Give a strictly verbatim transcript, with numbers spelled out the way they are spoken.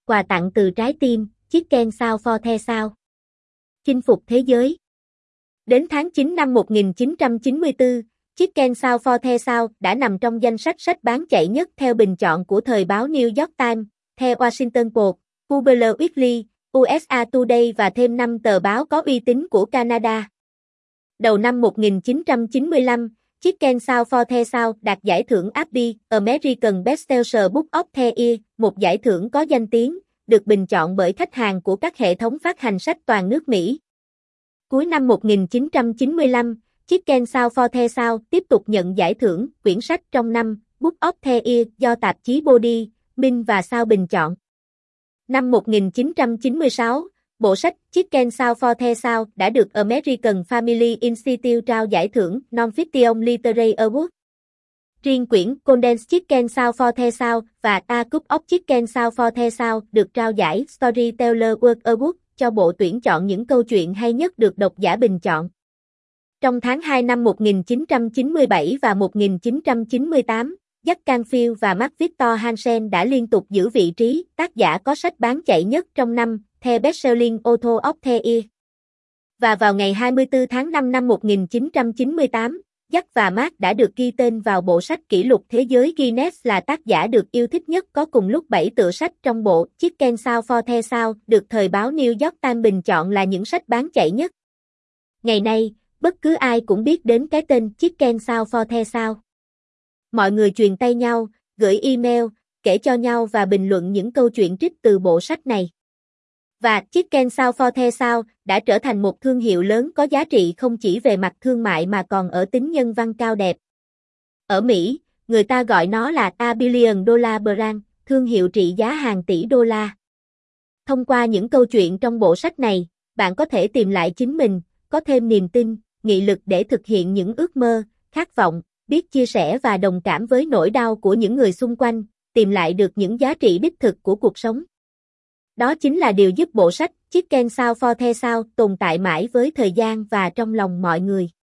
Quà tặng từ trái tim, Chicken South for the South. Chinh phục thế giới. Đến tháng chín năm một nghìn chín trăm chín mươi tư, Chicken South for the South đã nằm trong danh sách sách bán chạy nhất theo bình chọn của thời báo New York Times, The Washington Post, Public Weekly, u ét a Today và thêm năm tờ báo có uy tín của Canada. Đầu năm một nghìn chín trăm chín mươi lăm, Chicken South for the South đạt giải thưởng a bê, American Bestseller Book of the Year, một giải thưởng có danh tiếng, được bình chọn bởi khách hàng của các hệ thống phát hành sách toàn nước Mỹ. Cuối năm một nghìn chín trăm chín mươi lăm, Chicken South for the South tiếp tục nhận giải thưởng quyển sách trong năm Book of the Year do tạp chí Body, Minh và South bình chọn. Năm một nghìn chín trăm chín mươi sáu, bộ sách Chicken South for the South đã được American Family Institute trao giải thưởng Non-Fiction Literary Award. Riêng quyển Condensed Chicken South for the South và A Cup of Chicken South for the South được trao giải Storyteller World Award cho bộ tuyển chọn những câu chuyện hay nhất được độc giả bình chọn. Trong tháng hai năm một nghìn chín trăm chín mươi bảy và một nghìn chín trăm chín mươi tám, Jack Canfield và Mark Victor Hansen đã liên tục giữ vị trí tác giả có sách bán chạy nhất trong năm, The Bestselling Author of the Year. Và vào ngày hai mươi tư tháng năm năm một nghìn chín trăm chín mươi tám, Jack và Mark đã được ghi tên vào bộ sách kỷ lục thế giới Guinness là tác giả được yêu thích nhất có cùng lúc bảy tựa sách trong bộ Chicken South for the South được thời báo New York Times bình chọn là những sách bán chạy nhất. Ngày nay, bất cứ ai cũng biết đến cái tên Chicken South for the South. Mọi người truyền tay nhau, gửi email, kể cho nhau và bình luận những câu chuyện trích từ bộ sách này. Và Chicken South for the South đã trở thành một thương hiệu lớn có giá trị không chỉ về mặt thương mại mà còn ở tính nhân văn cao đẹp. Ở Mỹ, người ta gọi nó là A Billion Dollar Brand, thương hiệu trị giá hàng tỷ đô la. Thông qua những câu chuyện trong bộ sách này, bạn có thể tìm lại chính mình, có thêm niềm tin, nghị lực để thực hiện những ước mơ, khát vọng, biết chia sẻ và đồng cảm với nỗi đau của những người xung quanh, tìm lại được những giá trị đích thực của cuộc sống. Đó chính là điều giúp bộ sách Chicken South for the South tồn tại mãi với thời gian và trong lòng mọi người.